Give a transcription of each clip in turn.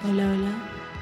Hola, hola.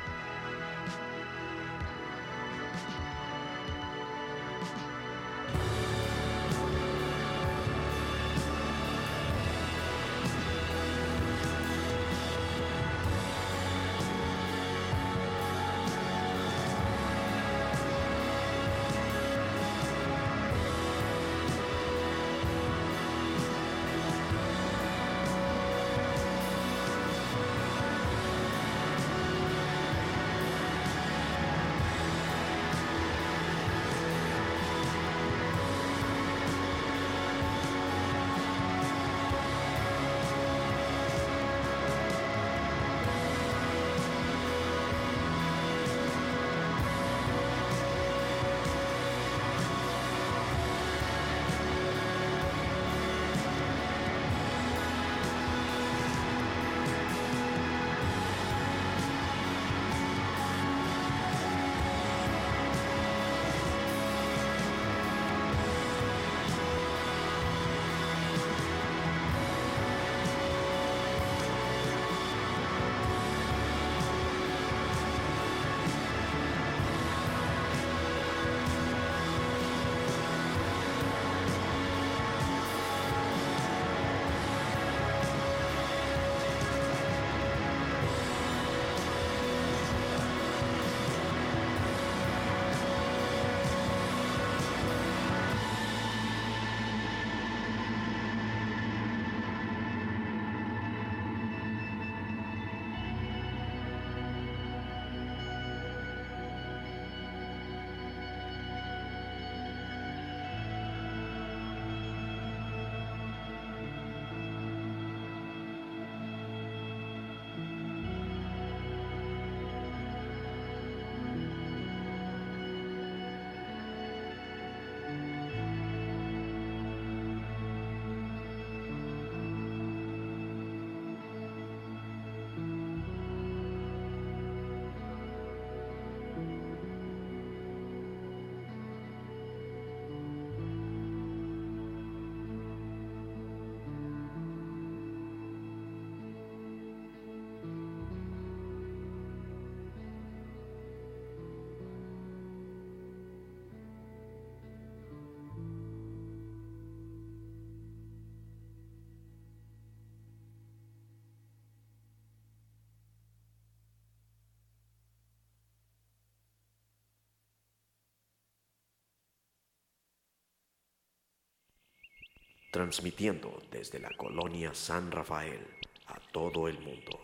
Transmitiendo desde la colonia San Rafael a todo el mundo.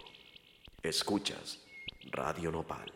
Escuchas Radio Nopal.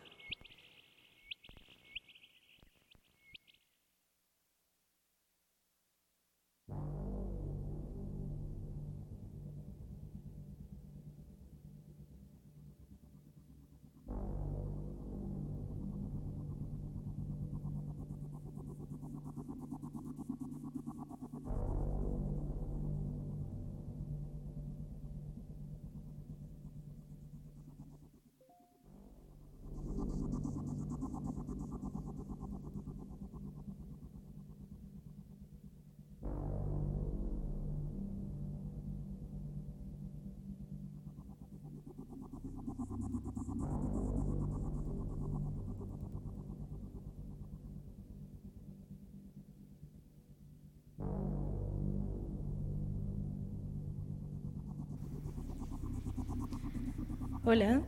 Hola,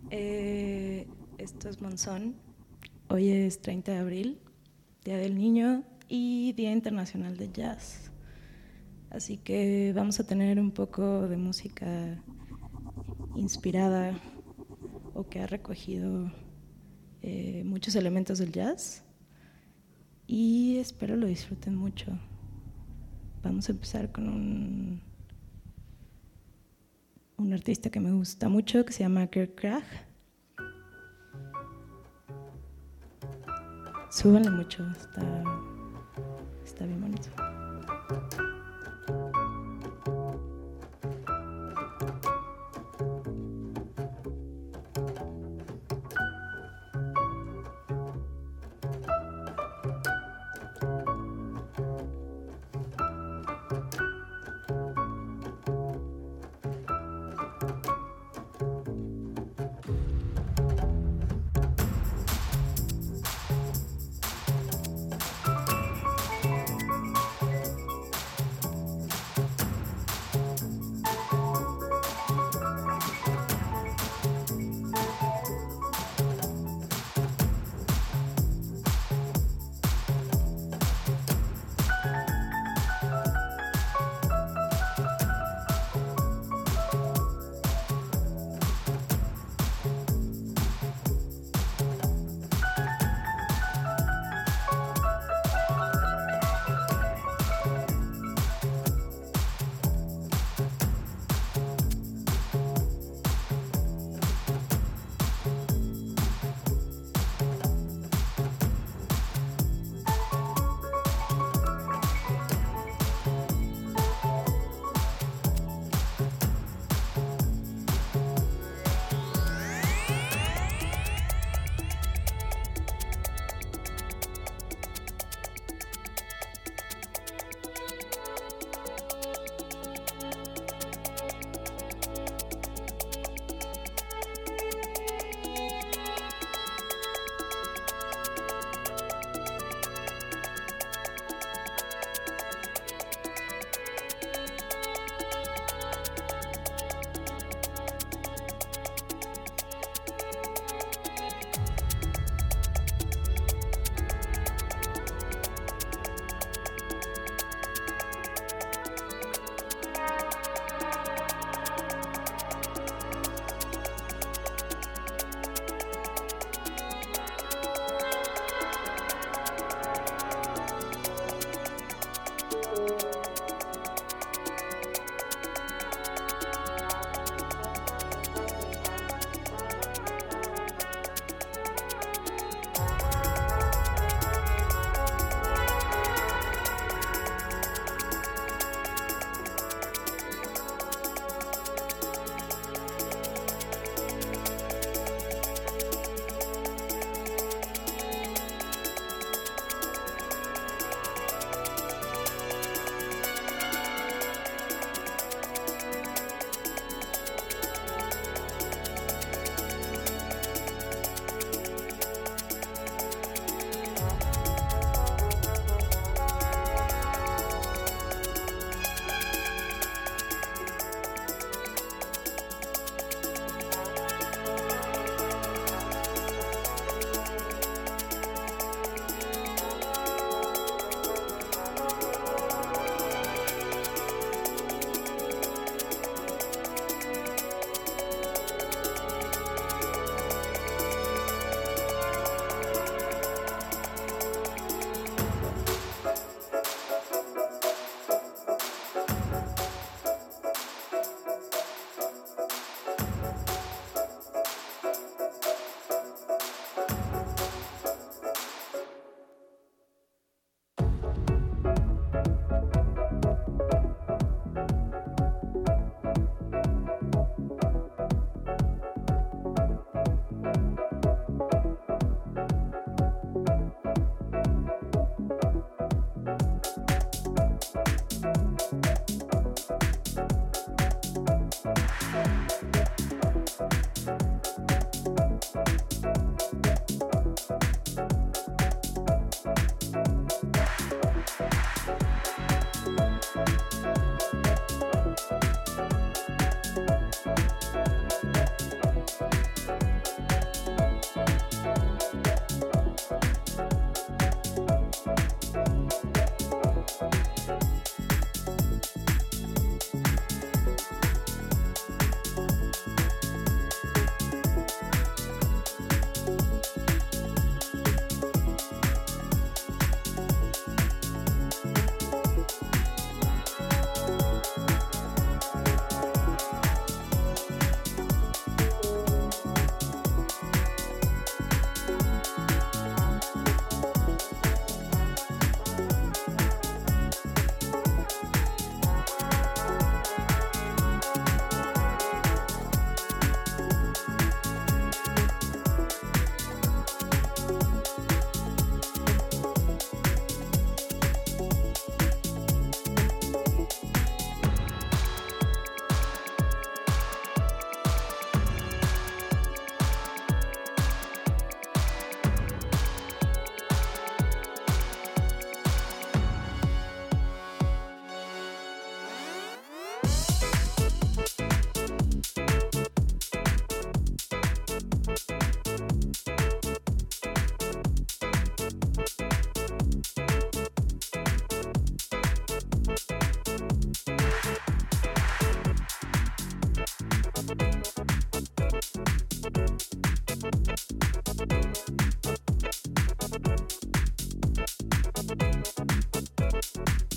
esto es Monzón. Hoy es 30 de abril, Día del Niño y Día Internacional de Jazz. Así que vamos a tener un poco de música inspirada o que ha recogido muchos elementos del jazz y espero lo disfruten mucho. Vamos a empezar con un artista que me gusta mucho que se llama Kirk Krag. Súbanle mucho, está bien bonito.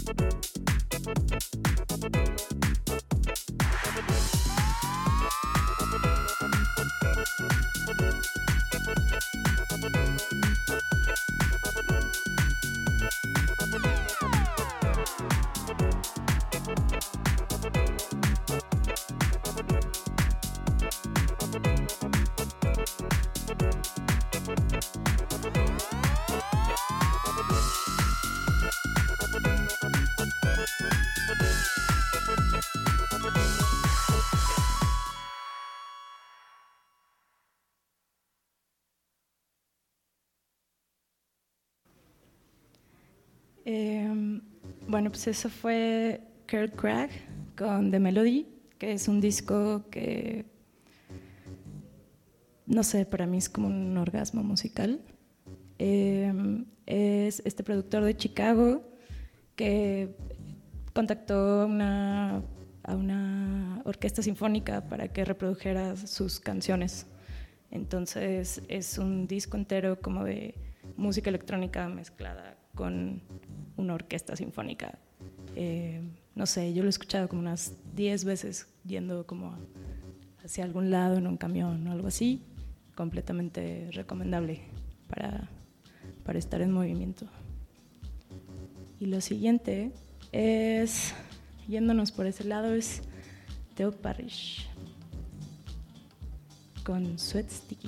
Bueno, pues eso fue Kurt Cragg con The Melody, que es un disco que, no sé, para mí es como un orgasmo musical. Es este productor de Chicago que contactó a una orquesta sinfónica para que reprodujera sus canciones. Entonces es un disco entero como de música electrónica mezclada con una orquesta sinfónica. No sé, yo lo he escuchado como unas 10 veces yendo como hacia algún lado en un camión o algo así. Completamente recomendable para estar en movimiento. Y lo siguiente es, yéndonos por ese lado, es Theo Parrish con Sweat Sticky.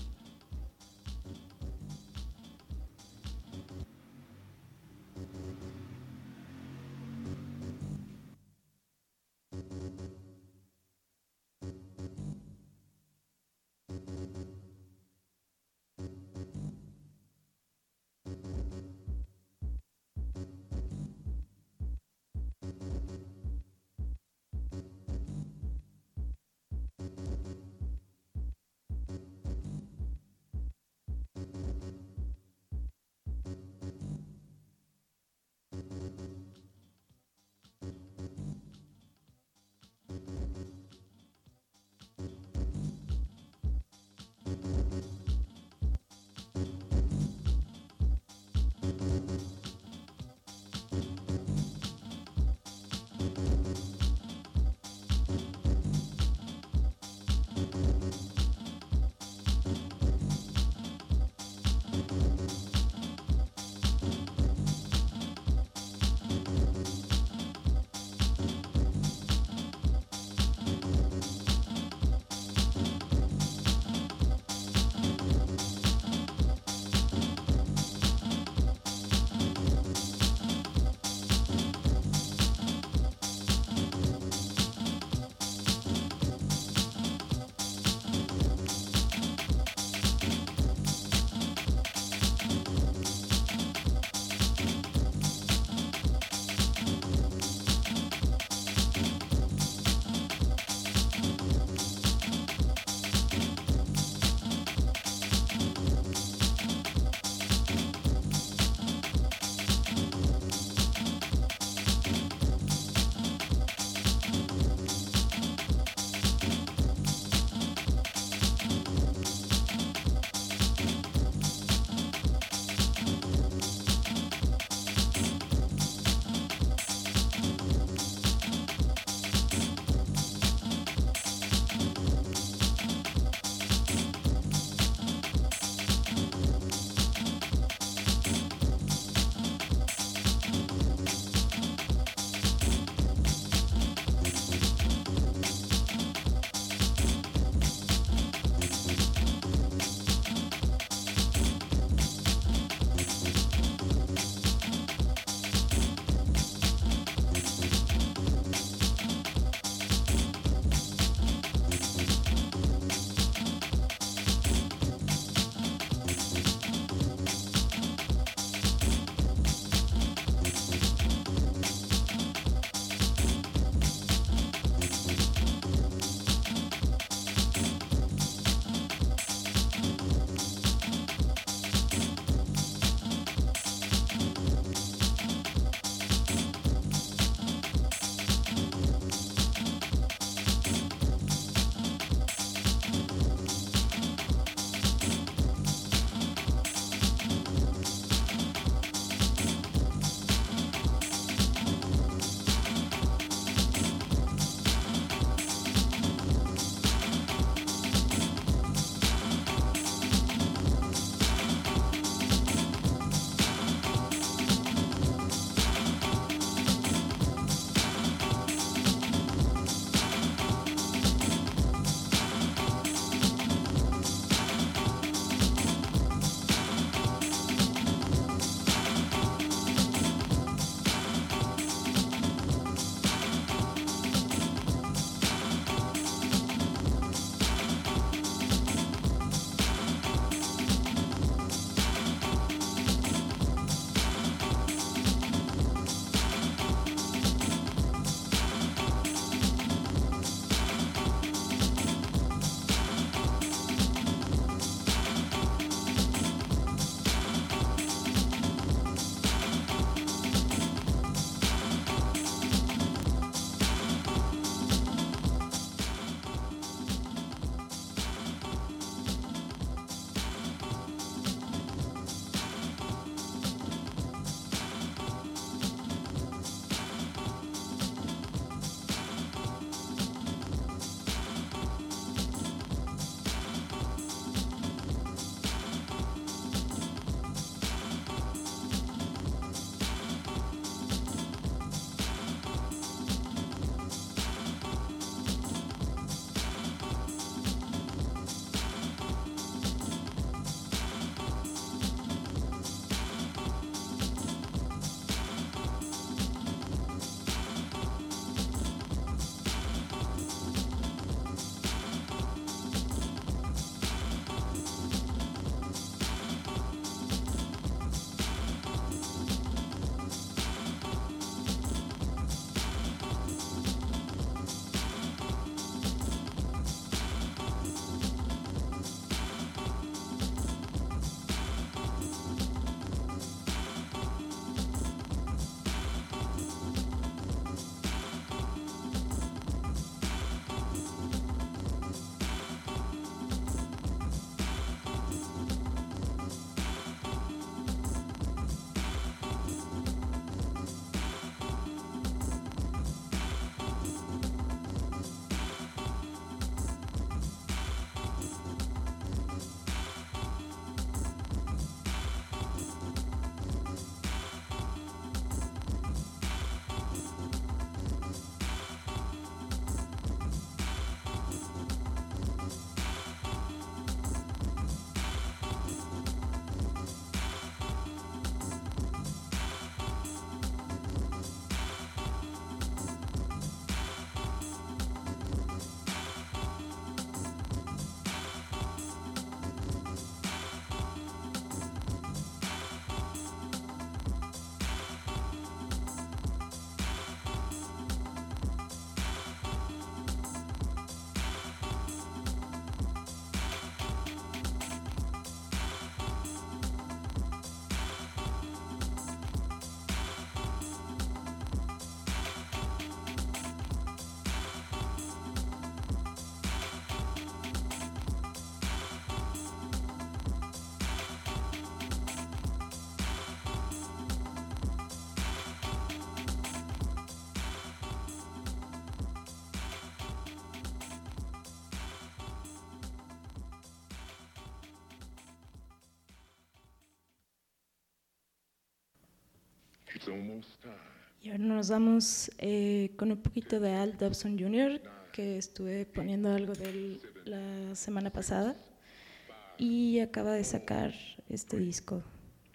Y ahora nos vamos con un poquito de Al Dobson Jr., que estuve poniendo algo de él la semana pasada y acaba de sacar este disco.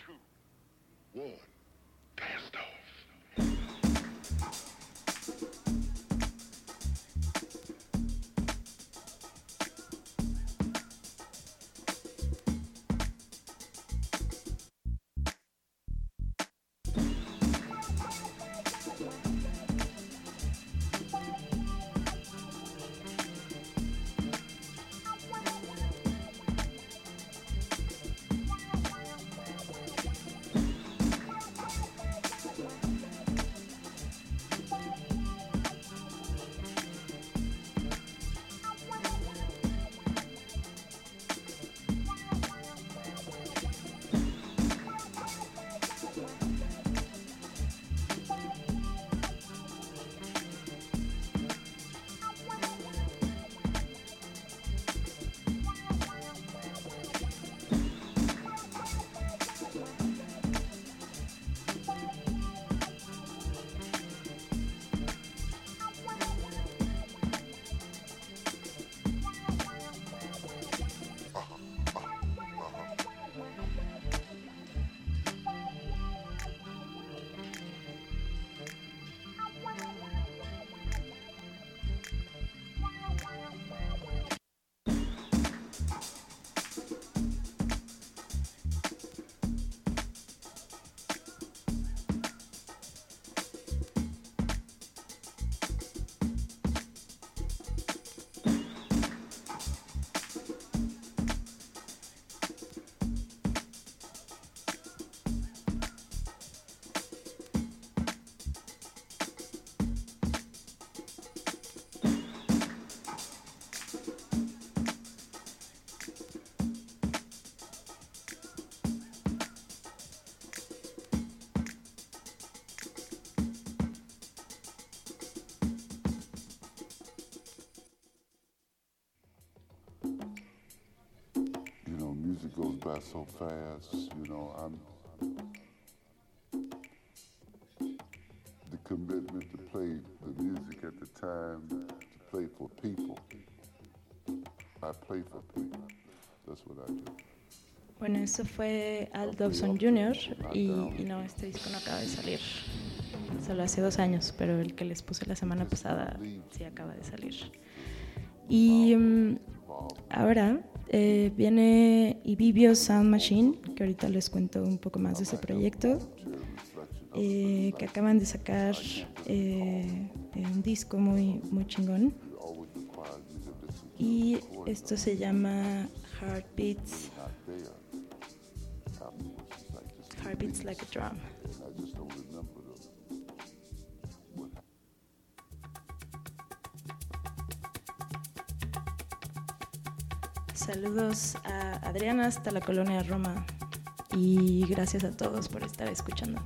Music goes by so fast, the commitment to play the music at the time, to play for people. I play for people. That's what I do. Bueno, eso fue Al Dobson Jr. y no, este disco no acaba de salir. Solo hace 2 años, pero el que les puse la semana pasada sí acaba de salir. Y ahora viene Ibibio Sound Machine, que ahorita les cuento un poco más de ese proyecto, que acaban de sacar un disco muy, muy chingón. Y esto se llama Heartbeats Like a Drum. Saludos a Adriana hasta la colonia Roma y gracias a todos por estar escuchando.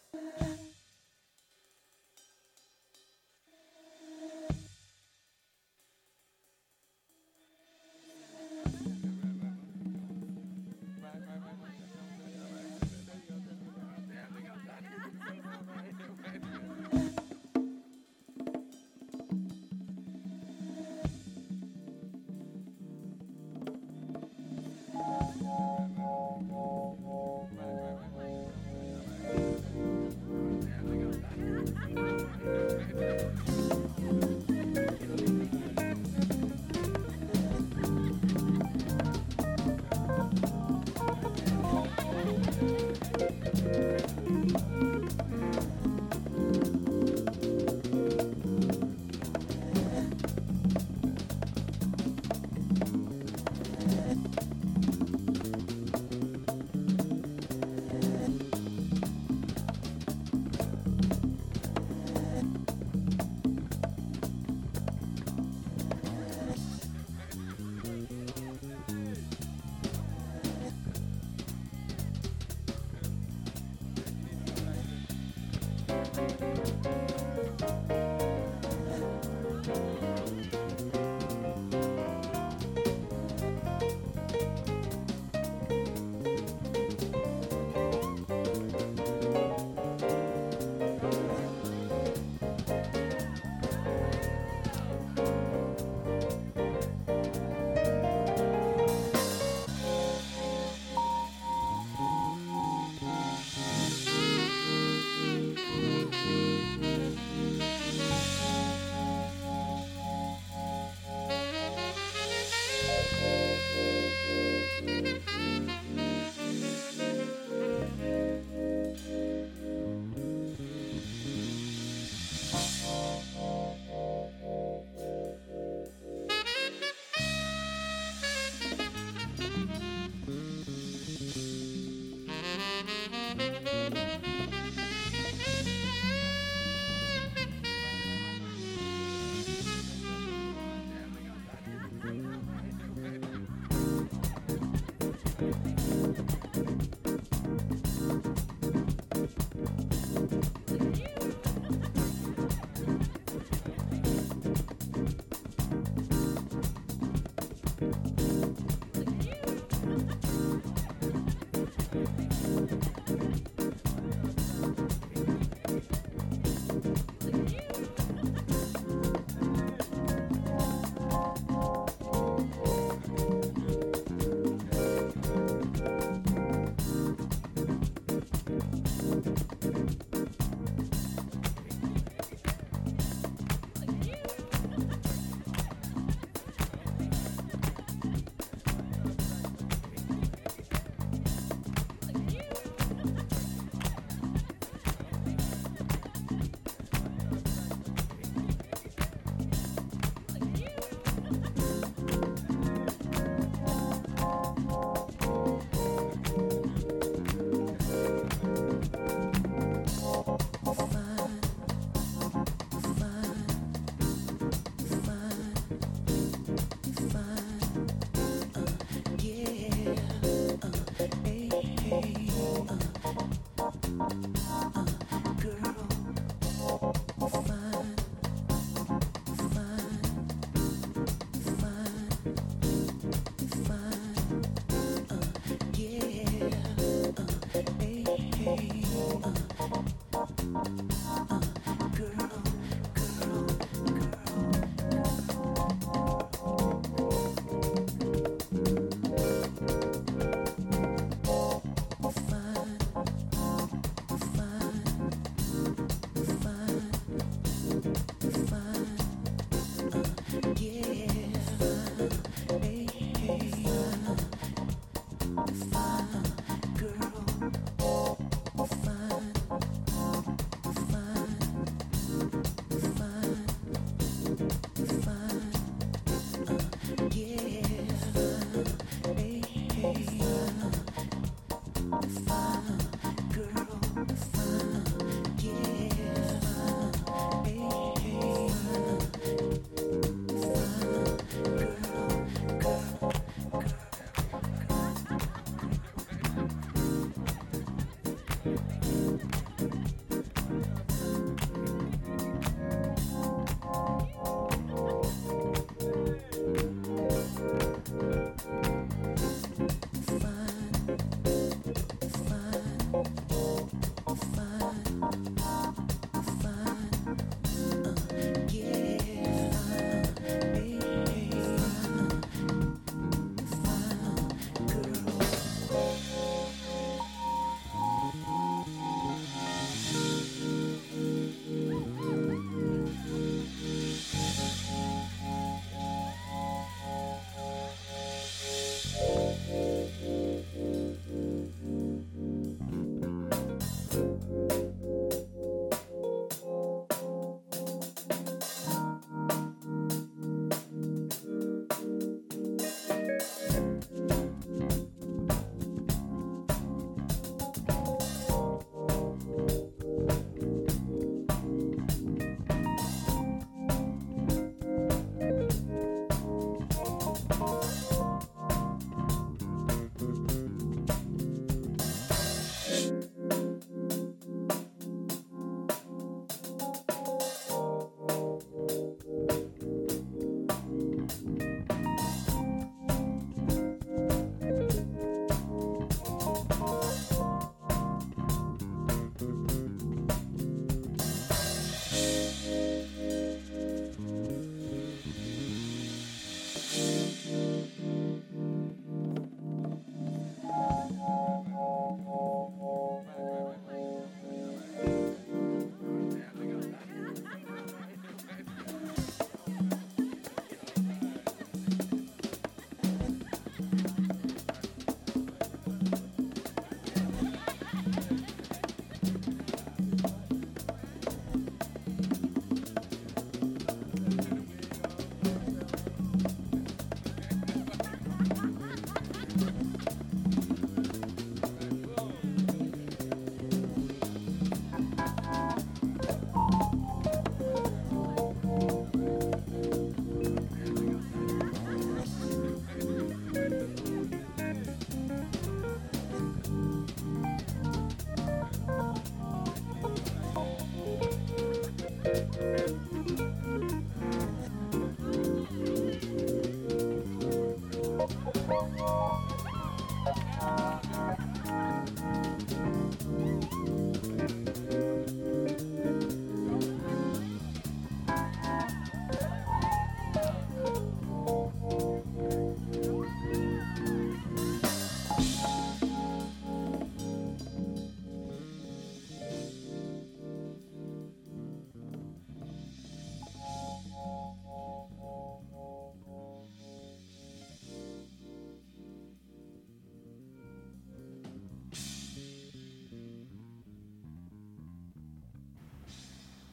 Fine, girl, fine.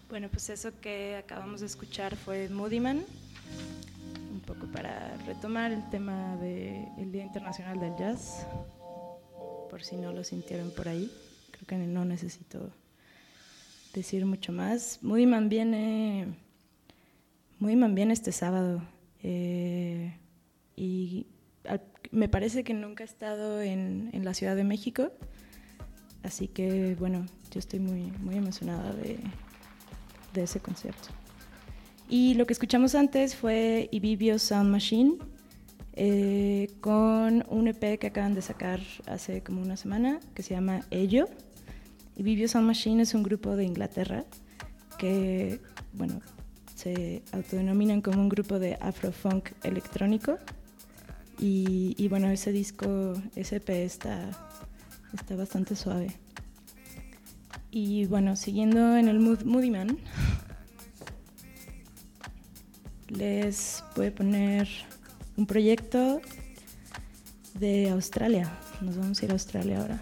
Bueno, pues eso que acabamos de escuchar fue Moody Man, un poco para retomar el tema del Día Internacional del Jazz, por si no lo sintieron por ahí. Creo que no necesito decir mucho más. Moody Man viene este sábado y me parece que nunca ha estado en la Ciudad de México, así que bueno, yo estoy muy, muy emocionada de ese concierto. Y lo que escuchamos antes fue Ibibio Sound Machine con un EP que acaban de sacar hace como una semana que se llama Ello. Ibibio Sound Machine es un grupo de Inglaterra que, bueno, se autodenominan como un grupo de afrofunk electrónico y bueno, ese disco, ese EP está bastante suave. Y bueno, siguiendo en el Moody Man, les voy a poner un proyecto de Australia. Nos vamos a ir a Australia ahora.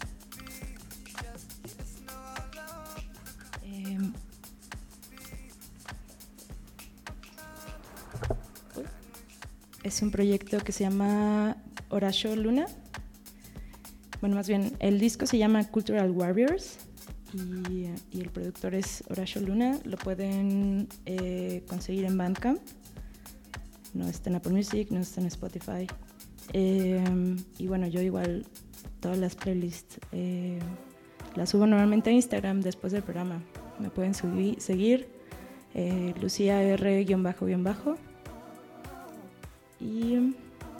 Es un proyecto que se llama Horacio Luna. Bueno, más bien, el disco se llama Cultural Warriors y el productor es Horacio Luna. Lo pueden conseguir en Bandcamp. No está en Apple Music, no está en Spotify. Y bueno, yo igual todas las playlists las subo normalmente a Instagram después del programa. Me pueden seguir, Lucía R__. Y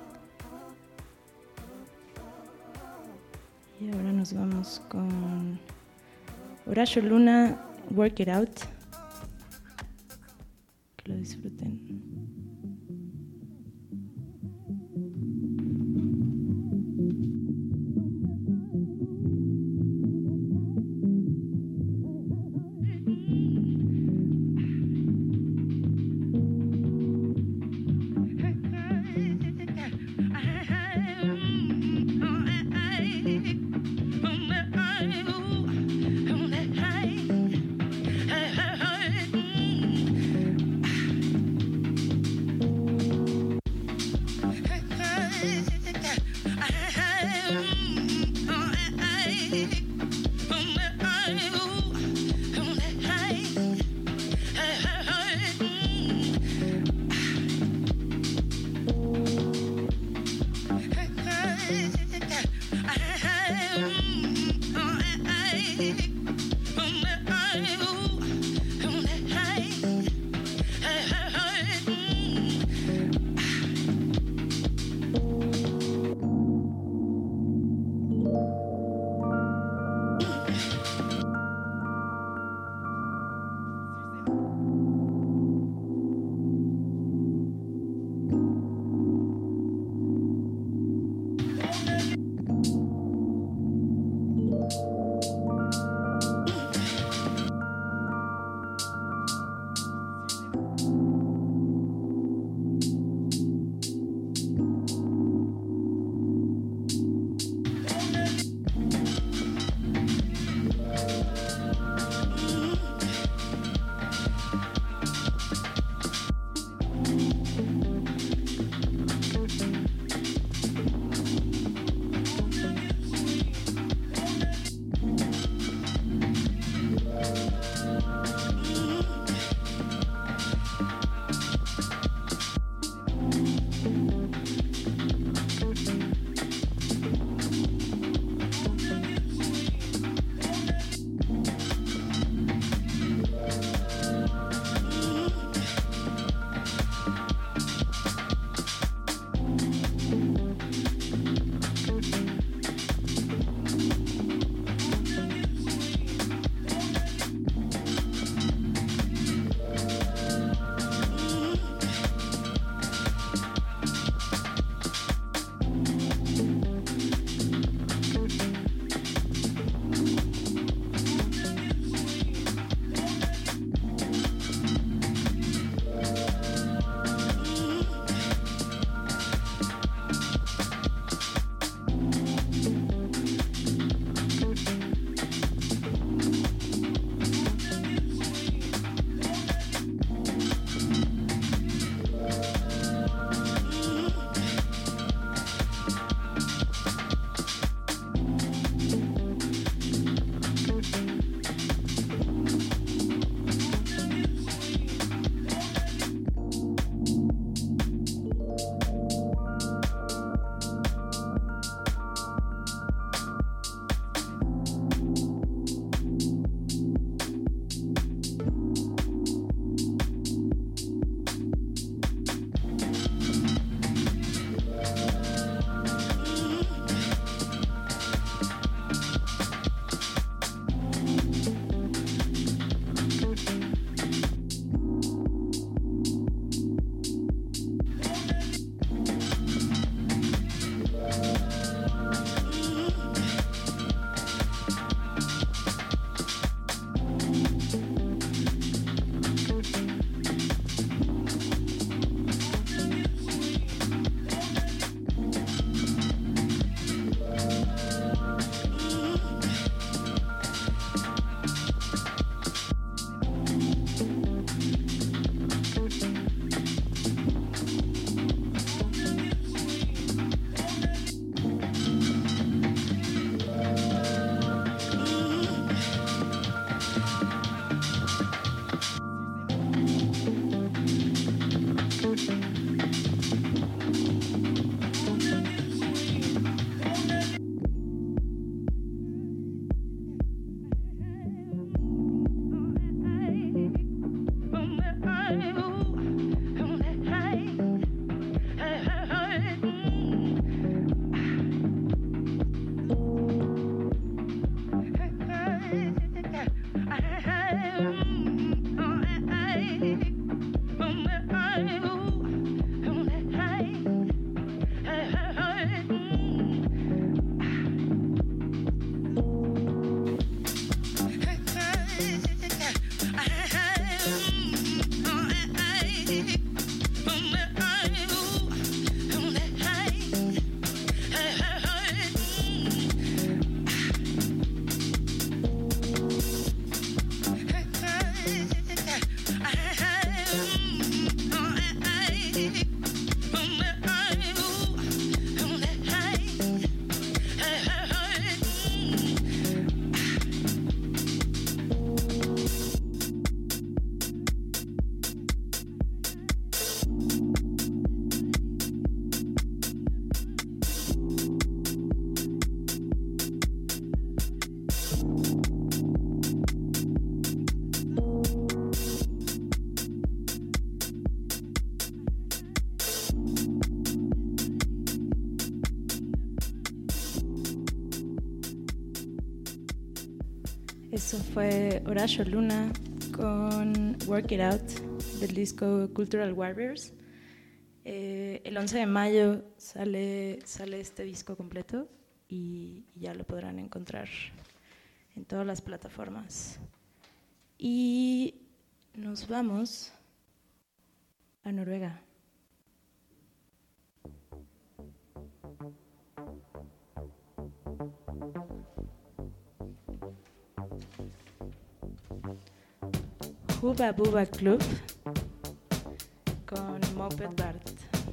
ahora nos vamos con Horacio Luna, Work It Out. Que lo disfruten. Eso fue Horacio Luna con Work It Out del disco Cultural Warriors. El 11 de mayo sale este disco completo y ya lo podrán encontrar en todas las plataformas. Y nos vamos a Noruega. Hubba Bubba Club con Moped Bart.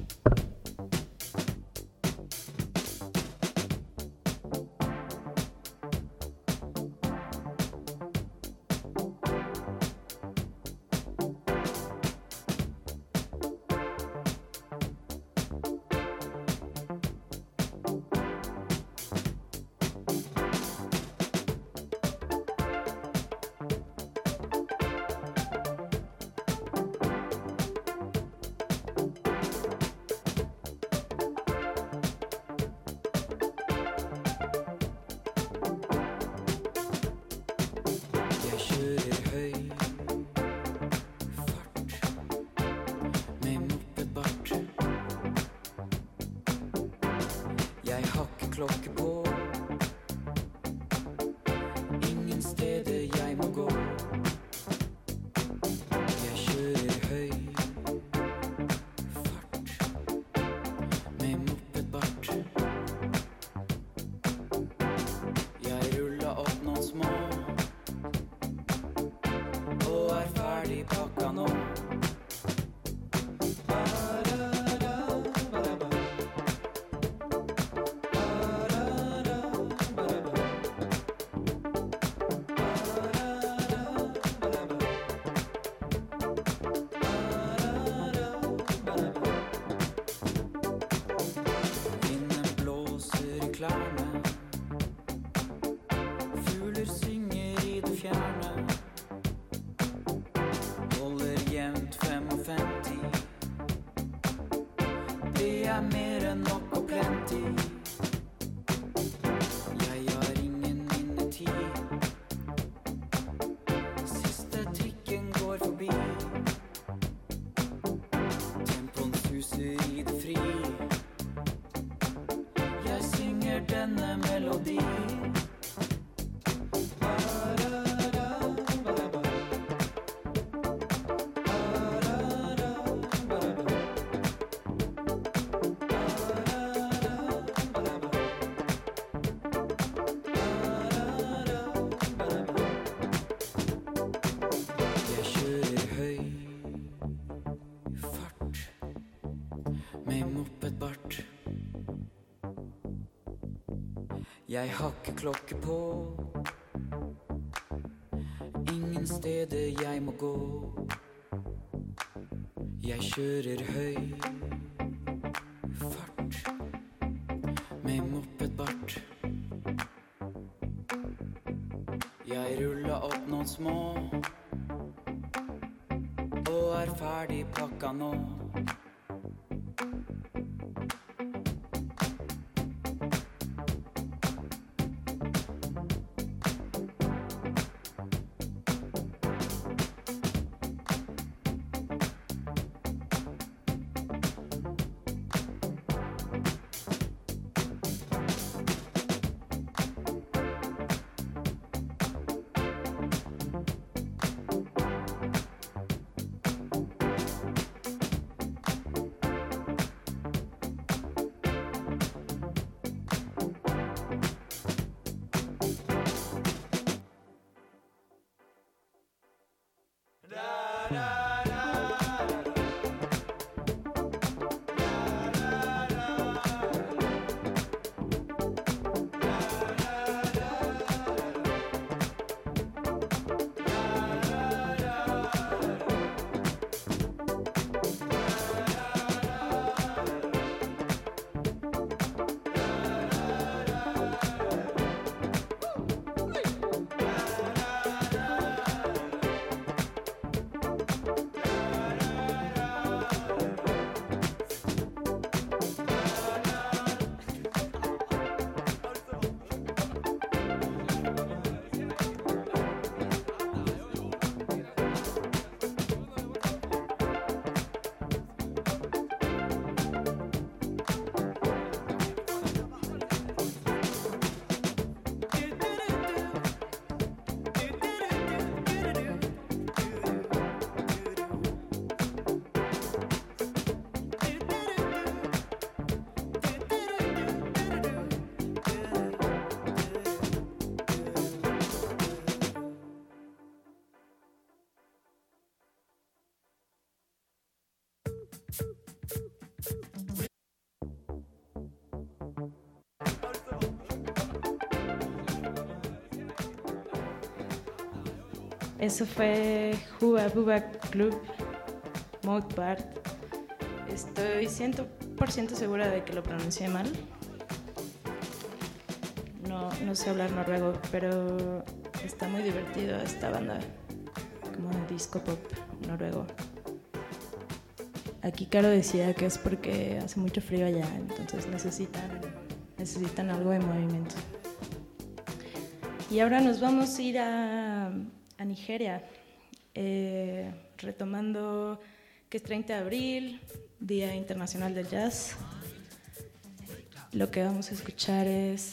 Klokke på. Ingen steder jeg må gå. Jeg kjører høy fart med mopedbart. Jeg ruller opp noen små og er ferdig pakka nå. Jeg har ikke klokke på. Ingen steder jeg må gå. Jeg kjører høy fart med mopedbart. Jeg ruller opp noen små og er ferdig pakka nå. Eso fue Hubba Bubba Club, Mode Part. Estoy 100% segura de que lo pronuncié mal. No sé hablar noruego, pero está muy divertido esta banda, como de disco pop noruego. Aquí Caro decía que es porque hace mucho frío allá, entonces necesitan algo de movimiento. Y ahora nos vamos a ir a Nigeria, retomando que es 30 de abril, Día Internacional del Jazz. Lo que vamos a escuchar es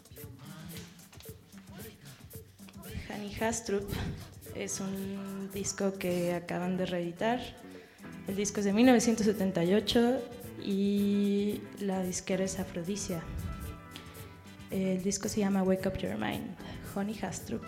Hani Hastrup. Es un disco que acaban de reeditar. El disco es de 1978 y la disquera es Aphrodisia. El disco se llama Wake Up Your Mind, Hani Hastrup.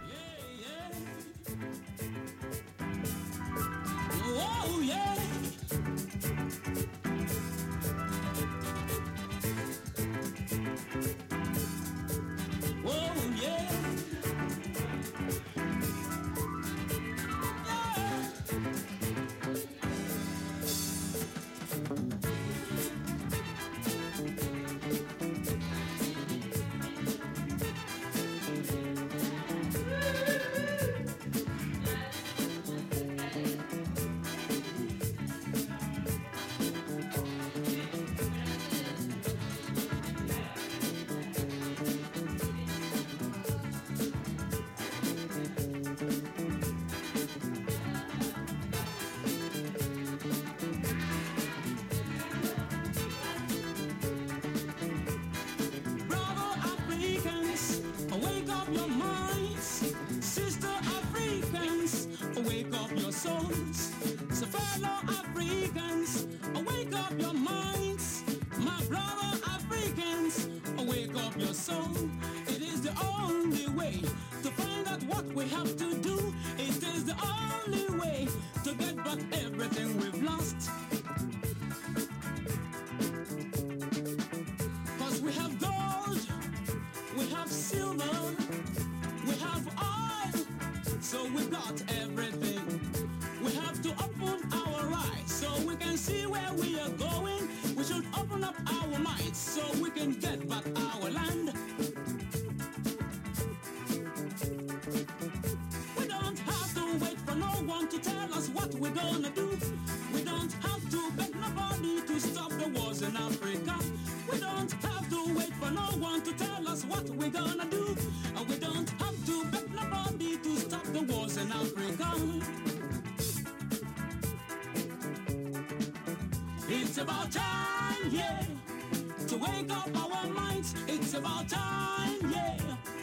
It's about time, yeah, to wake up our minds. It's about time, yeah.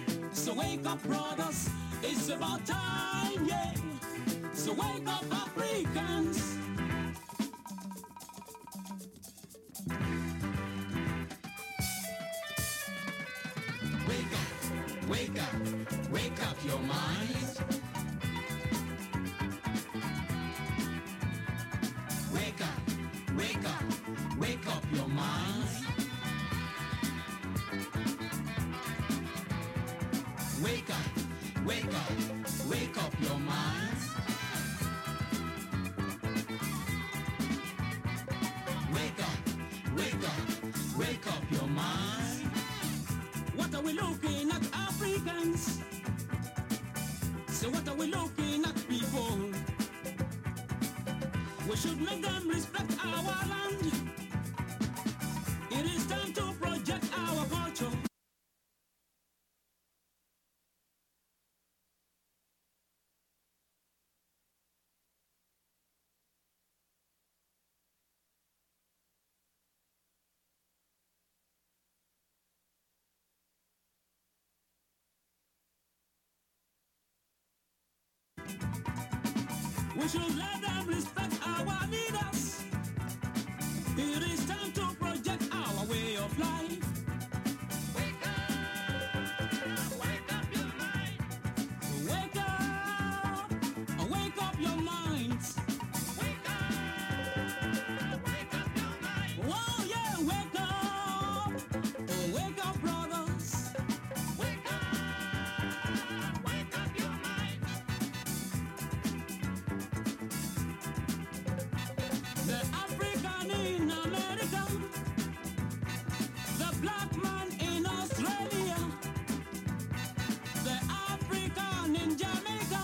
So wake up, brothers. It's about time, yeah. So wake up, Africans. Wake up, wake up, wake up your minds. Wake up, wake up, wake up your minds. Wake up, wake up, wake up your minds. Wake up, wake up, wake up your minds. What are we looking at, Africans? So what are we looking at, people? We should make them respect our land. It is time to project our culture. We should let them respect our leaders. It is time to project our way of life. Wake up your mind. Wake up your minds. Wake the African in America, the black man in Australia, the African in Jamaica.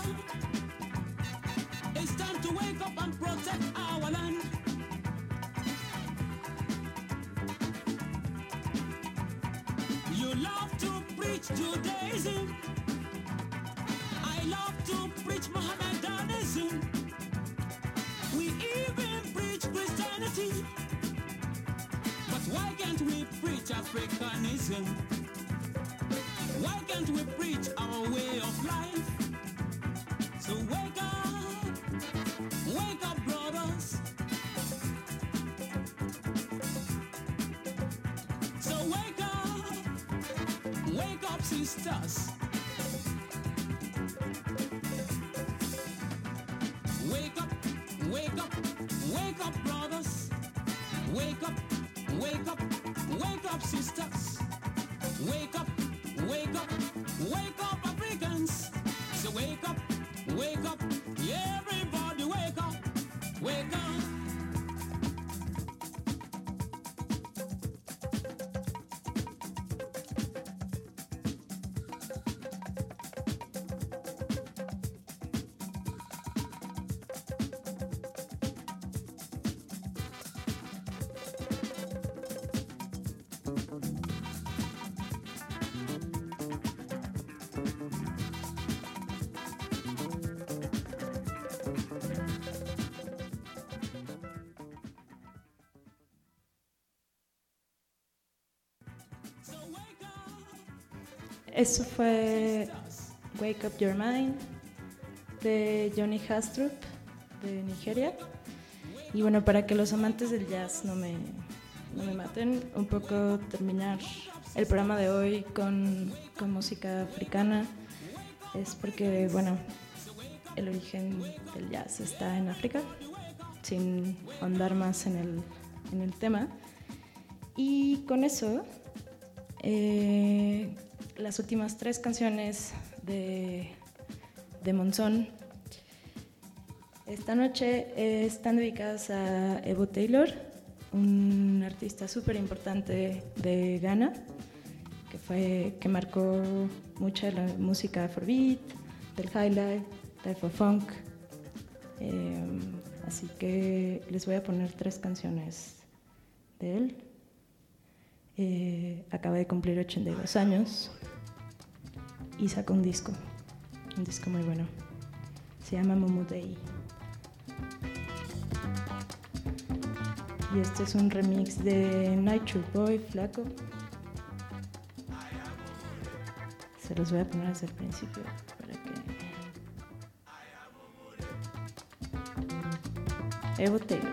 It's time to wake up and protect our land. You love to preach Judaism, I love to preach Mohammedanism. We even preach Christianity, but why can't we preach Africanism? Why can't we preach our way of life? So wake up brothers. So wake up sisters. Wake up, wake up, wake up brothers. Wake up, wake up, wake up sisters. Wake up, wake up, wake up Africans. So wake up, yeah, everybody wake up, wake up. Eso fue Wake Up Your Mind de Johnny Hastrup de Nigeria. Y bueno, para que los amantes del jazz no me maten, un poco terminar el programa de hoy con música africana es porque, bueno, el origen del jazz está en África, sin ahondar más en el tema. Y con eso, las últimas 3 canciones de Monzón esta noche están dedicadas a Ebo Taylor, un artista súper importante de Ghana, que marcó mucha de la música afrobeat, del highlife, del funk. Así que les voy a poner 3 canciones de él. Acaba de cumplir 82 años y sacó un disco muy bueno. Se llama Mumu Day. Y este es un remix de Nature Boy Flaco. Se los voy a poner desde el principio para que... Ebo Taylor.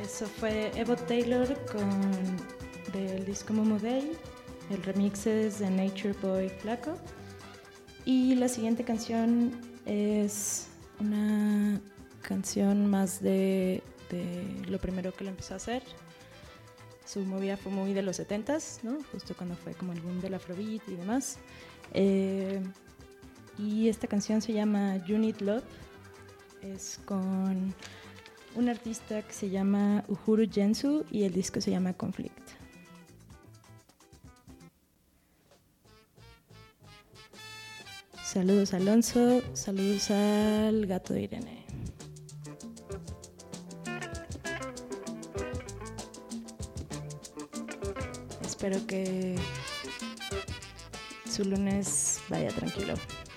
Eso fue Evo Taylor del disco Momo Day. El remix es de Nature Boy Flaco. Y la siguiente canción es una canción más de lo primero que él empezó a hacer. Su movida fue muy de los 70s, ¿no? Justo cuando fue como el boom del Afrobeat y demás. Y esta canción se llama You Need Love. Es con un artista que se llama Uhuru Jensu y el disco se llama Conflict. Saludos a Alonso, saludos al gato de Irene. Espero que su lunes vaya tranquilo.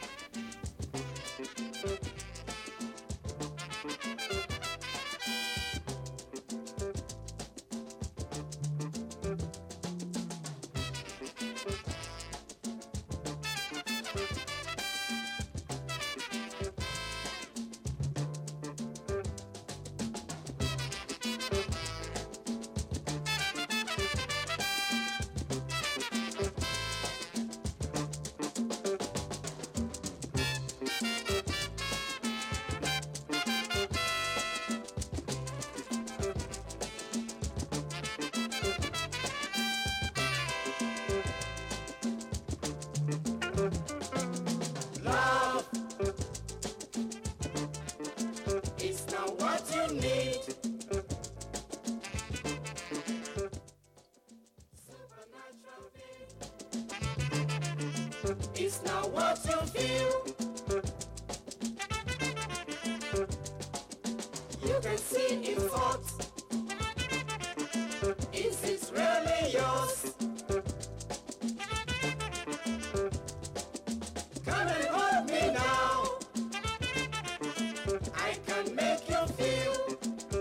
It's not what you feel. You can see in thoughts. Is it really yours? Come and hold me now. I can make you feel.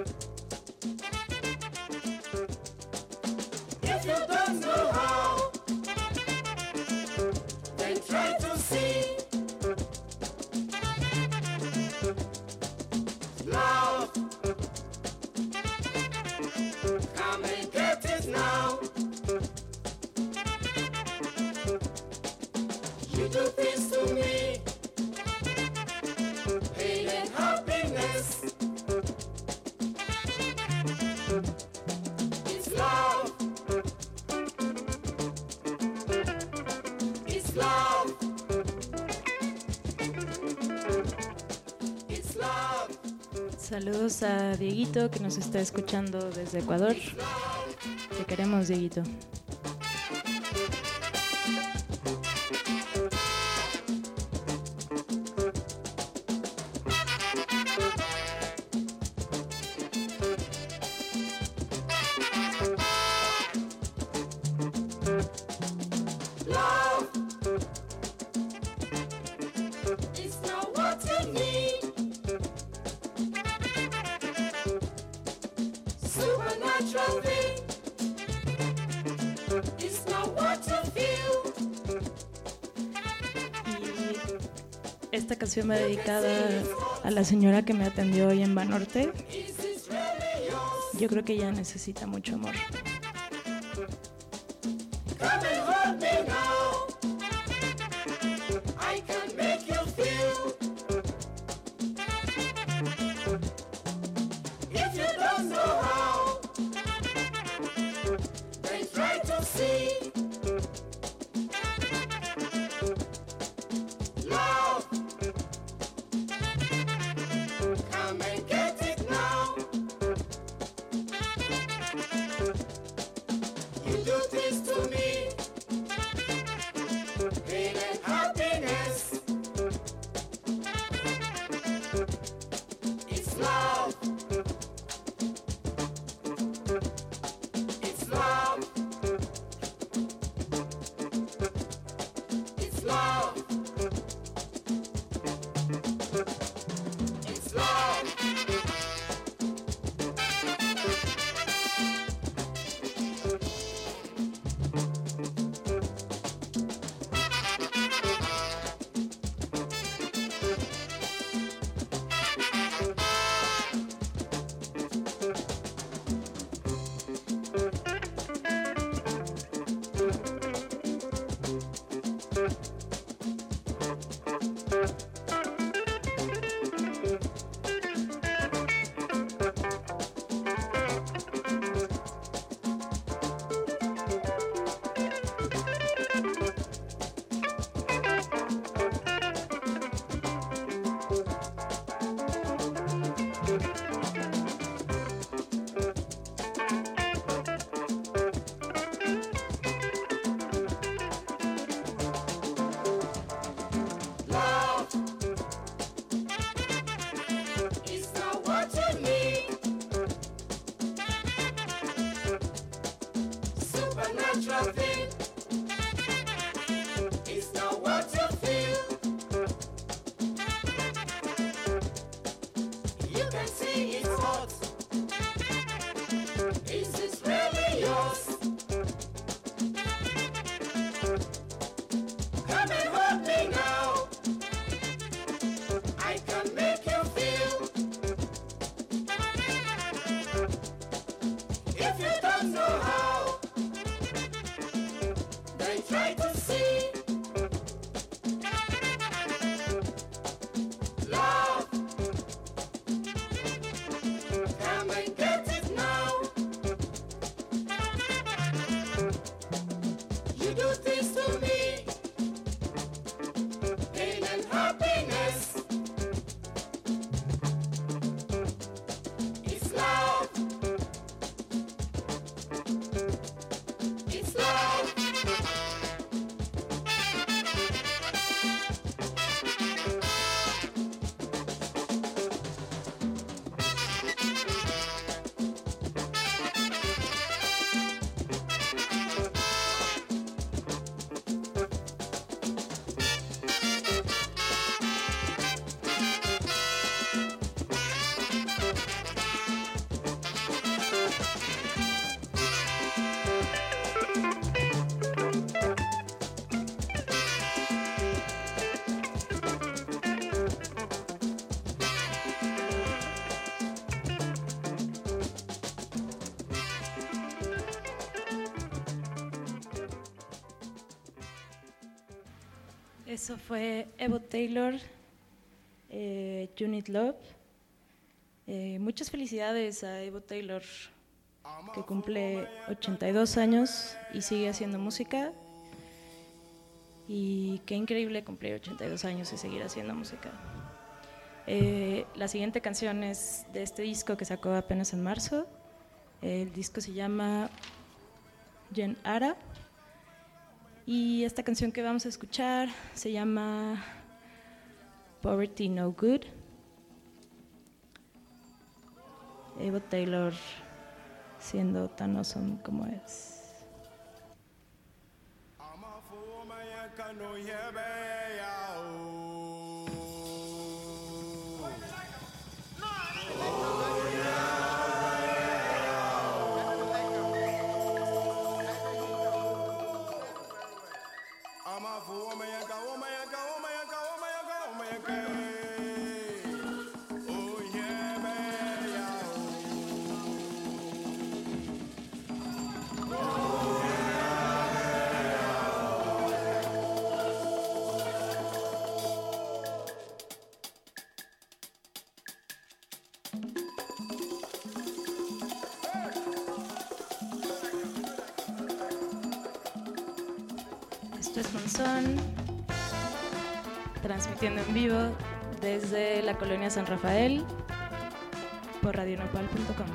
If you don't know how, then try to see. Love, come and get it now. You do things to me, pain and happiness. It's love. It's love. It's love. Saludos a Dieguito que nos está escuchando desde Ecuador. Te queremos, Dieguito. Love. It's not what you need. Supernatural thing. It's not what you feel. Y esta canción va dedicada a la señora que me atendió hoy en Banorte. Is it really yours? Yo creo que ella necesita mucho amor. Come and hold me now. I can make you feel. If you don't know how, then try to see. Love, come and get it now. You do things to me, Eso fue Evo Taylor, You Need Love. Muchas felicidades a Evo Taylor, que cumple 82 años y sigue haciendo música. Y qué increíble cumplir 82 años y seguir haciendo música. La siguiente canción es de este disco que sacó apenas en marzo. El disco se llama Jen Ara. Y esta canción que vamos a escuchar se llama Poverty No Good. Evo Taylor siendo tan awesome como es. Esto es Monzón, transmitiendo en vivo desde la colonia San Rafael por radionopal.com.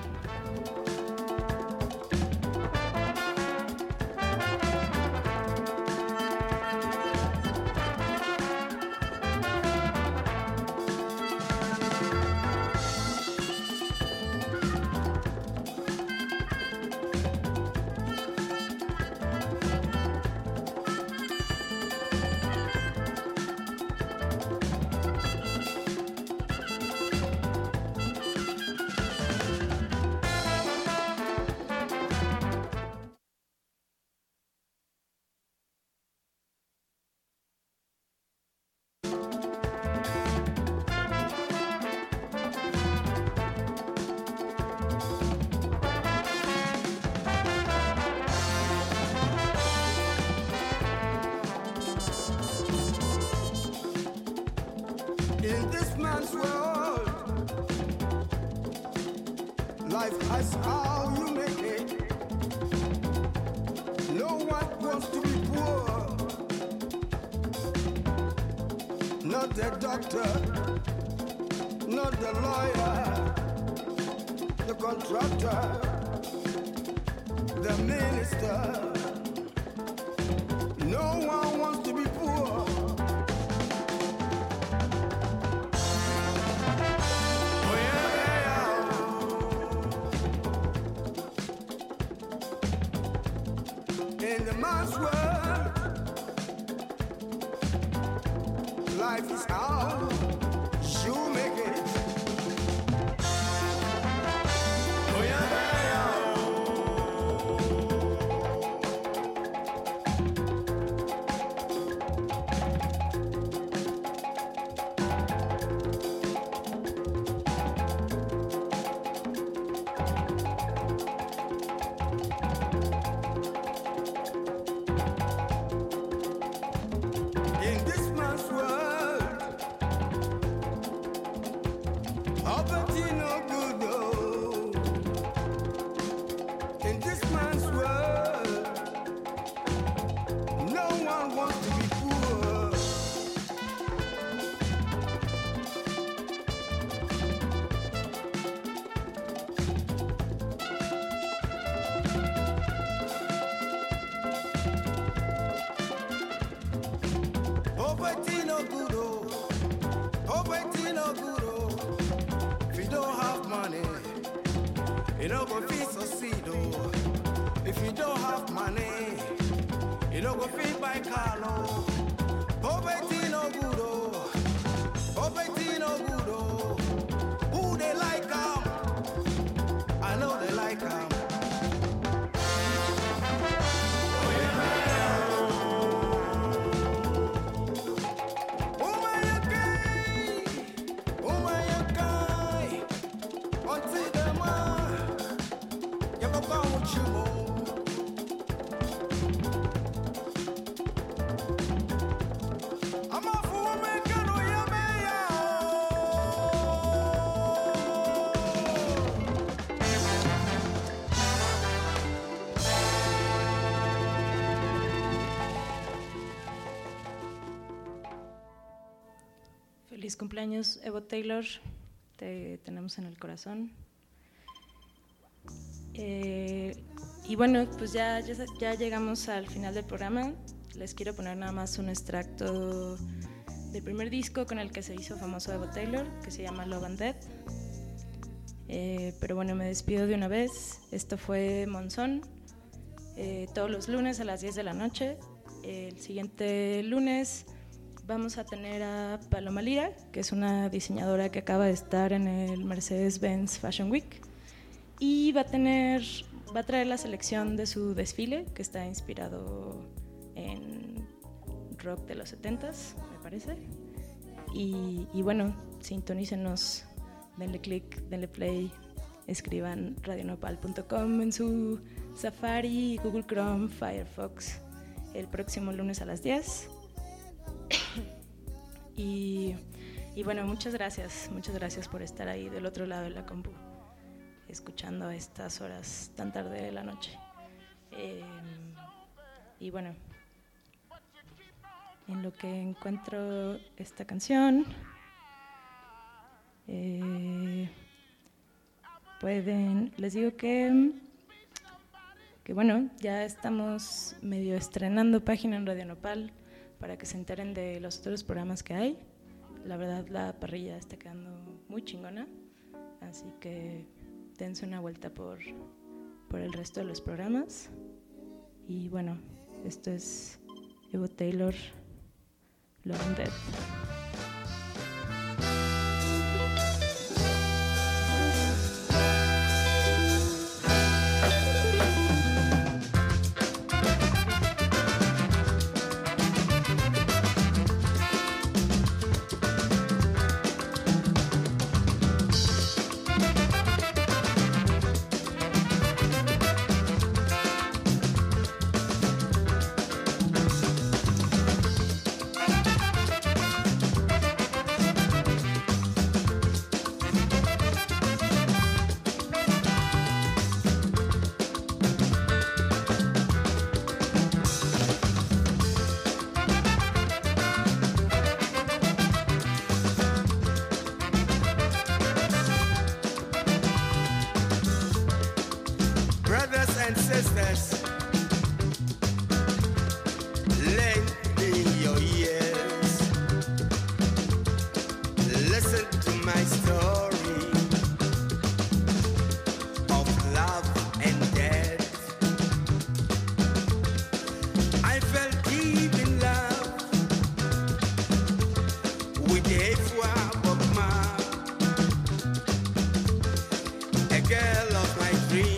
In this man's world, life has how you make it. No one wants to be poor. Not the doctor, not the lawyer, the contractor, the minister. No one wants to be poor. In the man's world, life is how you make it. Oh yeah, in this man's world, poverty no good, oh. In this man's world, no one wants to be poor. Poverty no good, oh. Poverty no good, oh. If you don't have money, you don't go feel succeed, oh. If you don't have money, you don't go feel buy car, oh. Poverty no good, oh. Poverty no good, oh. Who they like 'em? I know they like 'em. Feliz cumpleaños, Evo Taylor. Te tenemos en el corazón. Y bueno, pues ya llegamos al final del programa. Les quiero poner nada más un extracto del primer disco con el que se hizo famoso Evo Taylor, que se llama Love and Death. Pero bueno, me despido de una vez. Esto fue Monzón, todos los lunes a las 10 de la noche. El siguiente lunes vamos a tener a Paloma Lira, que es una diseñadora que acaba de estar en el Mercedes-Benz Fashion Week, y va a traer la selección de su desfile, que está inspirado en rock de los 70s, me parece. Y bueno, sintonícenos, denle click, denle play, escriban radionopal.com en su Safari, Google Chrome, Firefox, el próximo lunes a las 10. Y bueno, muchas gracias por estar ahí del otro lado de la compu, escuchando a estas horas tan tarde de la noche. Y bueno, en lo que encuentro esta canción, les digo que bueno, ya estamos medio estrenando página en Radio Nopal para que se enteren de los otros programas que hay. La verdad, la parrilla está quedando muy chingona, así que dense una vuelta por el resto de los programas. Y bueno, esto es Evo Taylor, Love and Death. Sisters, lend me your ears. Listen to my story of love and death. I fell deep in love with Efwa Bokma, a girl of my dreams.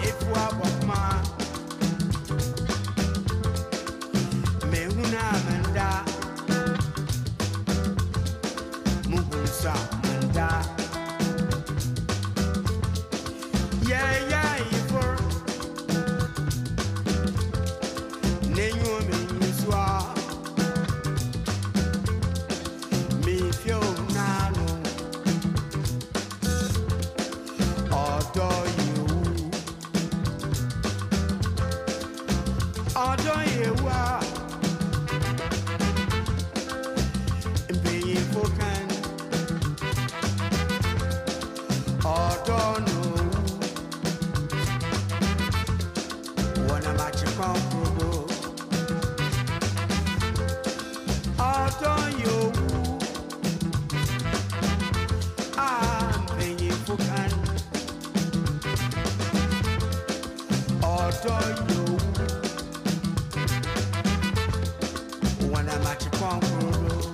efua bokma me una manda mugunsa manda yeah ifor nenyo me niswa me fio nano Odo you are being broken. Odo no one of my comfortable. Odo you I'm being broken. Odo you one of my comfortable.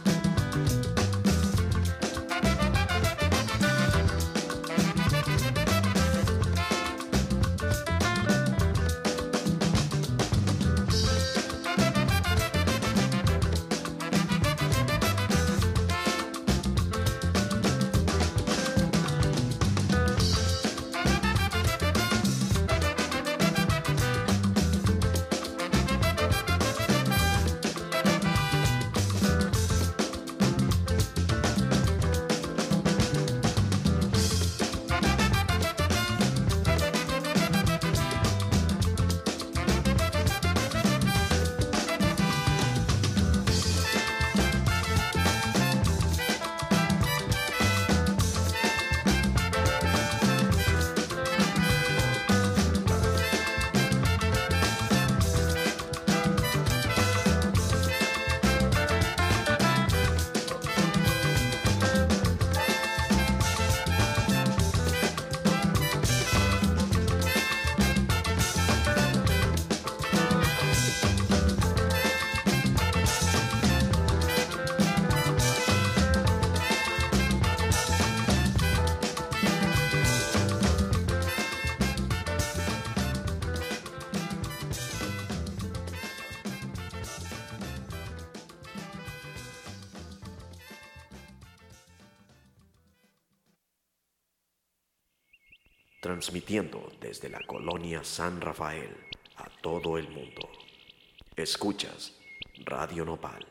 Transmitiendo desde la colonia San Rafael a todo el mundo. Escuchas Radio Nopal.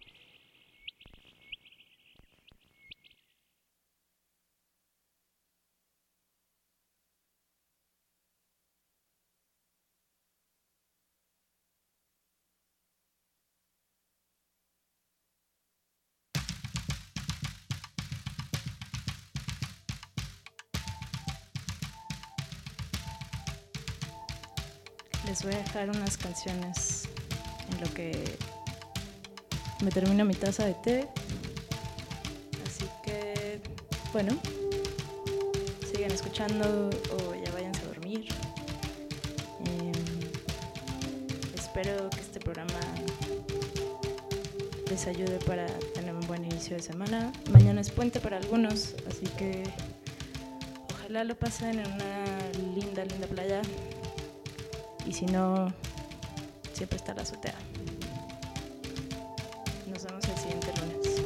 Les voy a dejar unas canciones en lo que me termino mi taza de té. Así que, bueno, sigan escuchando o ya váyanse a dormir. Espero que este programa les ayude para tener un buen inicio de semana. Mañana es puente para algunos, así que ojalá lo pasen en una linda playa. Y si no, siempre está la azotea. Nos vemos el siguiente lunes.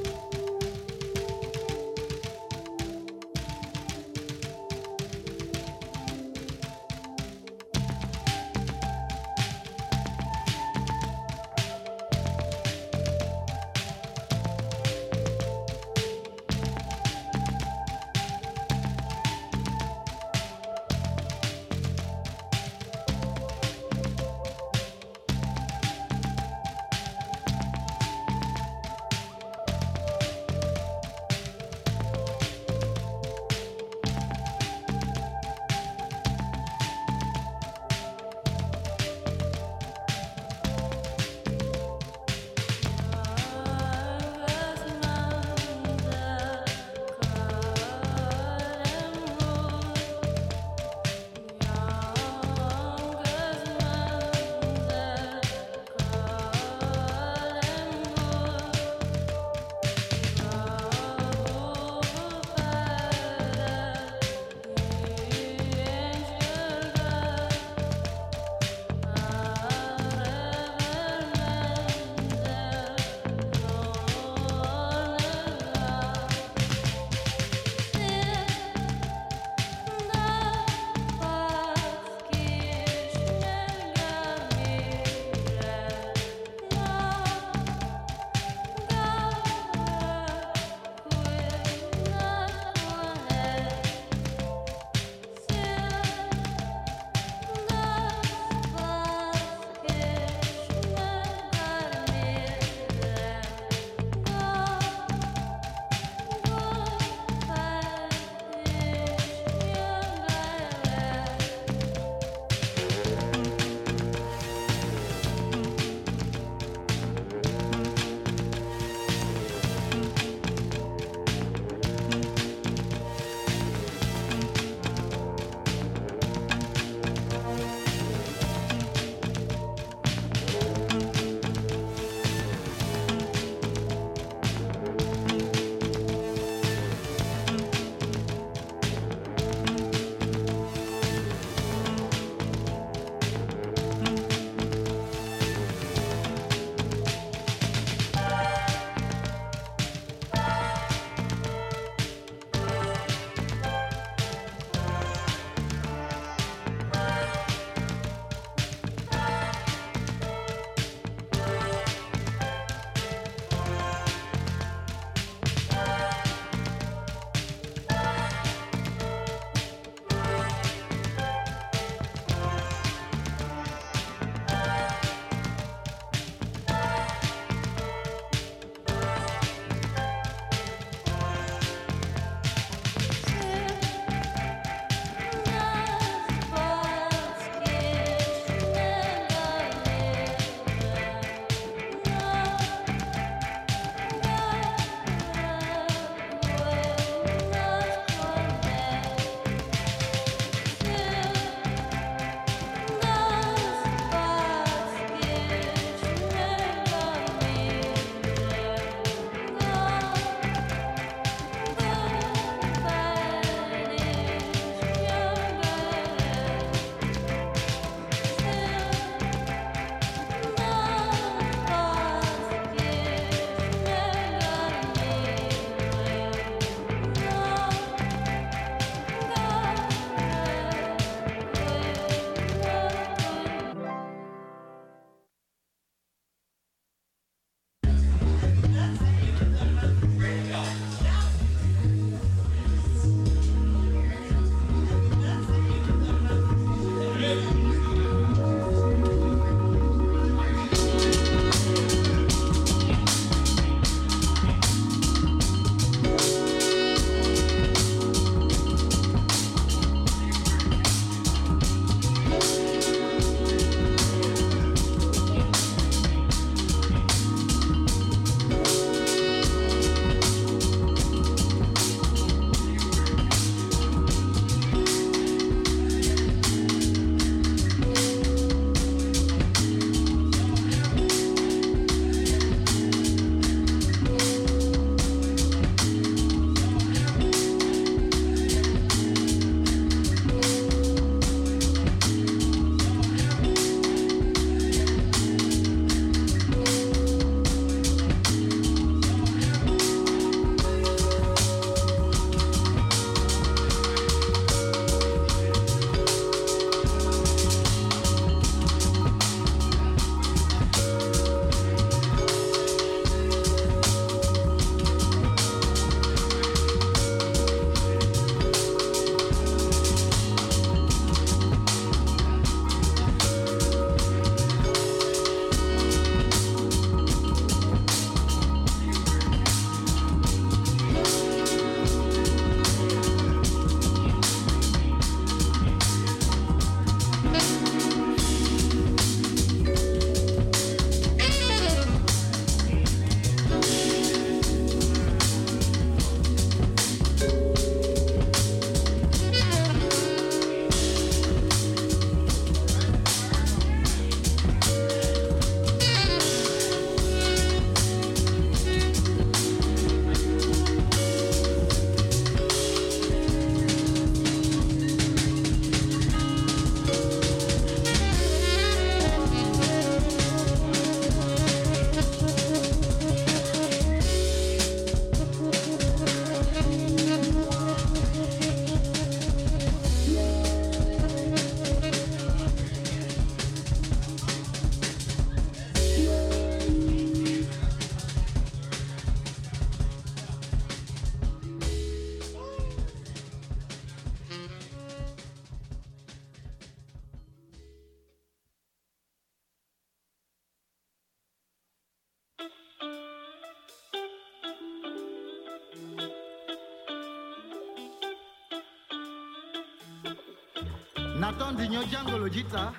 Natondi nyo jangolo jita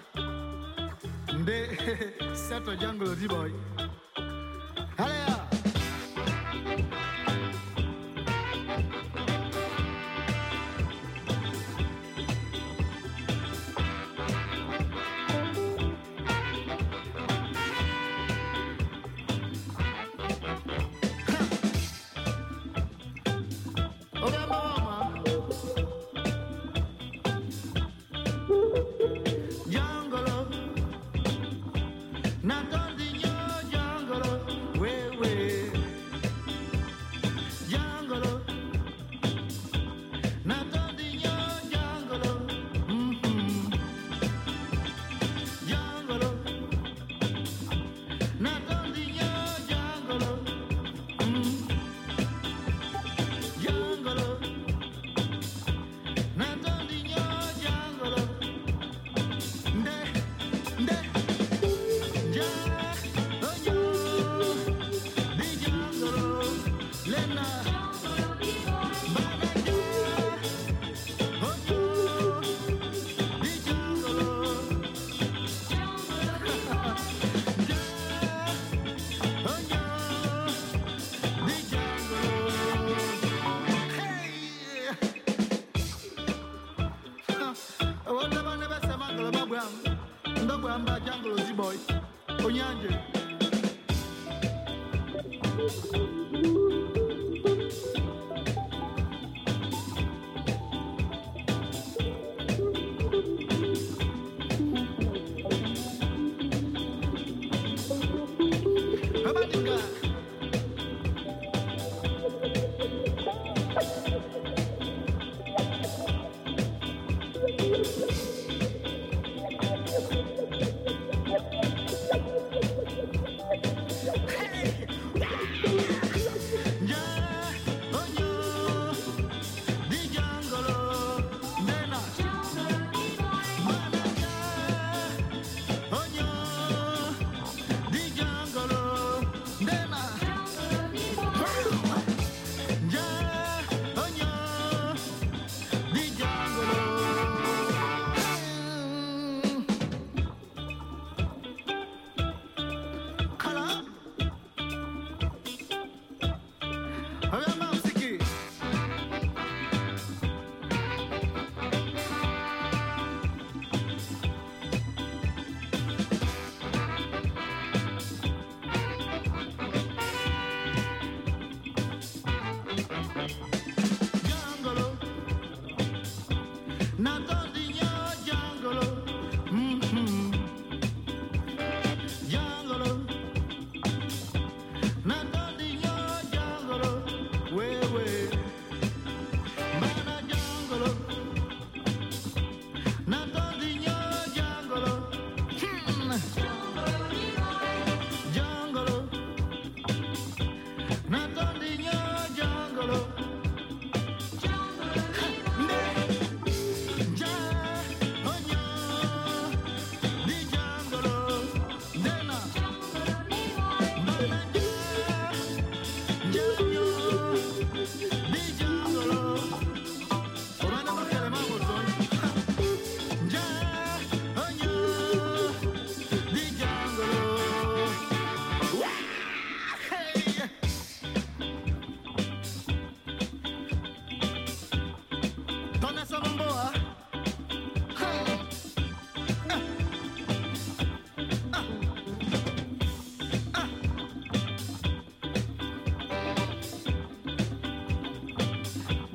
nde seto jangolo di boy. Haleya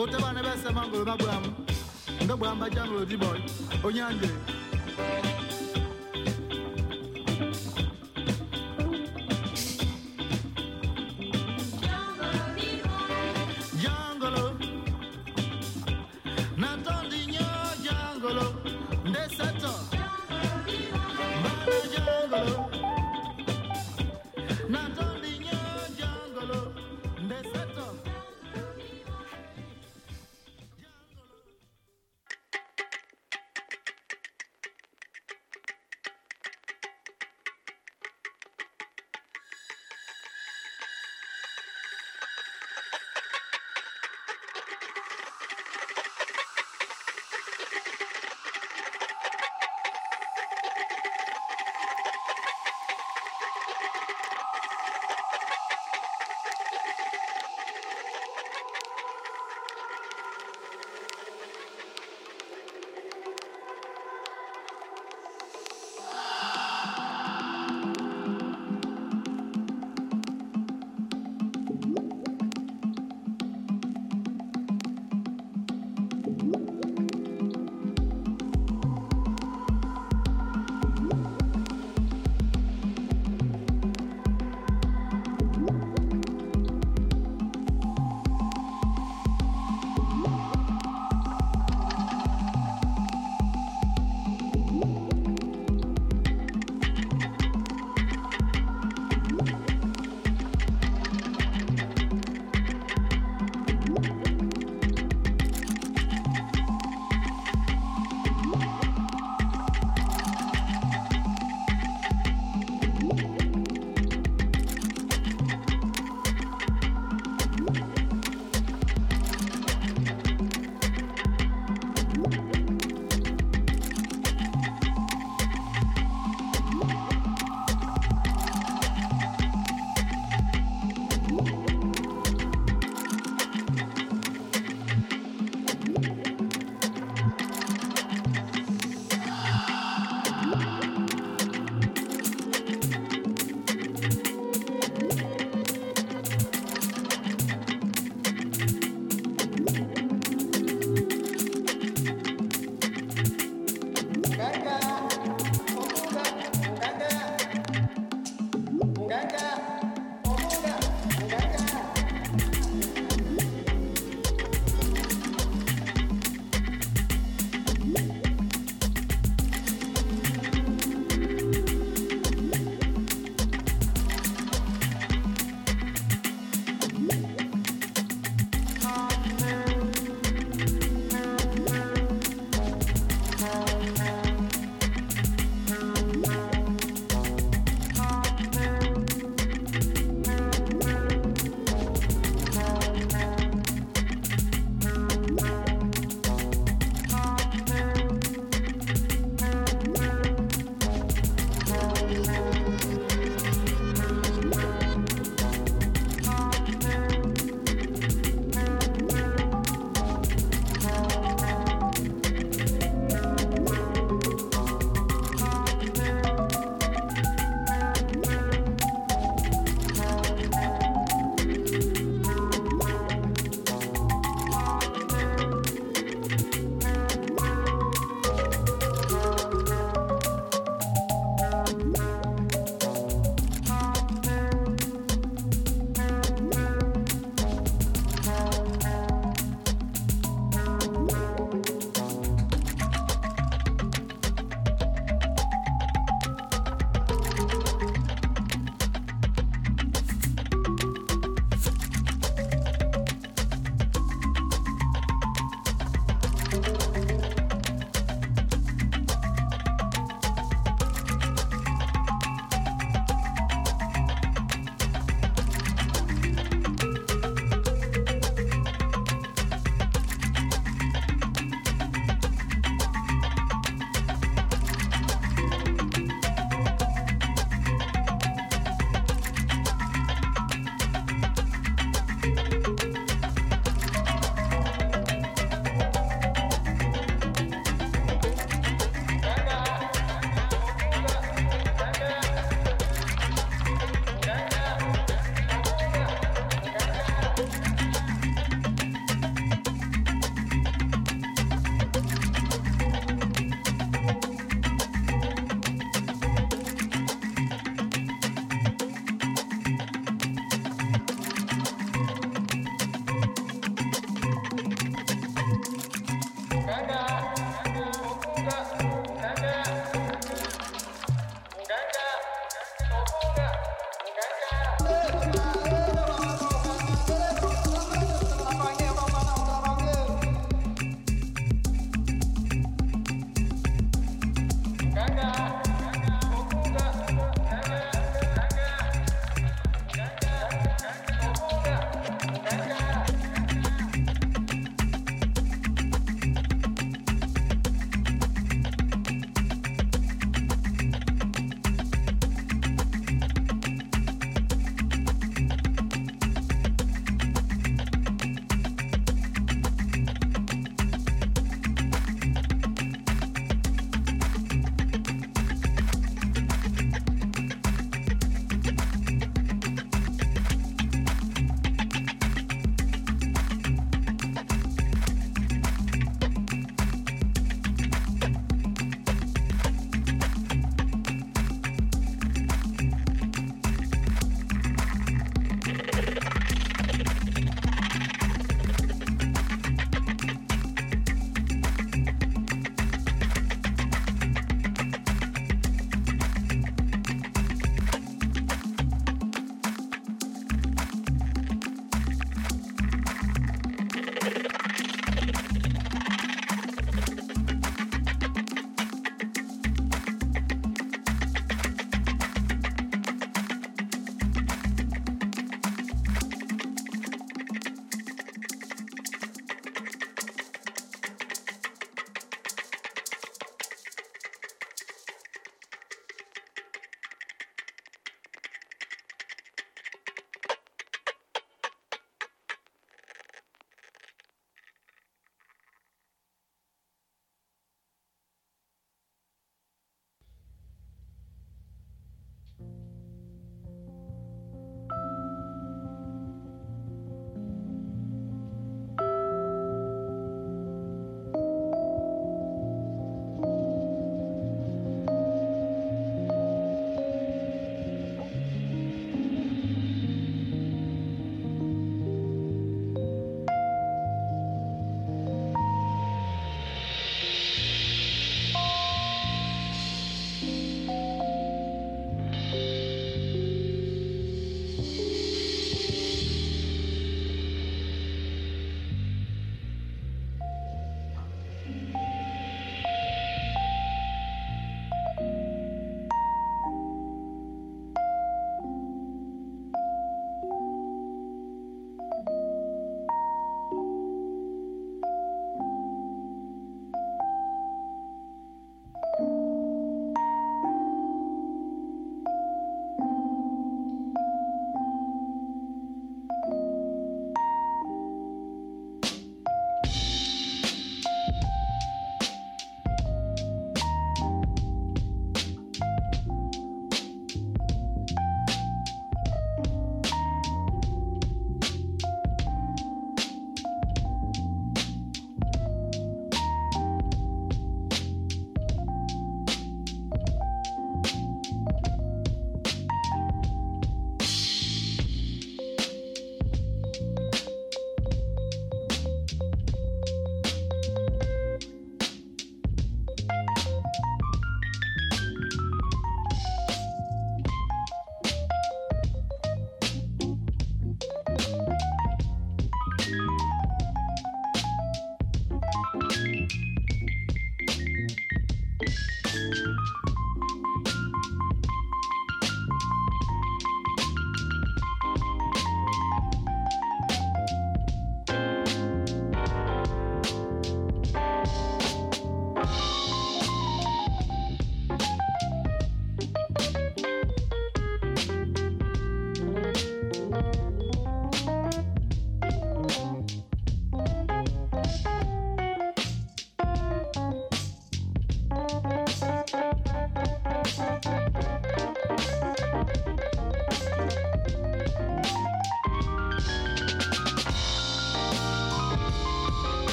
Ote bane bese mangolo na buam. Ndo buam ba jangolo di boy. Onyanje. Jangolo. Natondi nyo jangolo. Nde seto. Bana jangolo. Natondi nyo jangolo. Nde seto.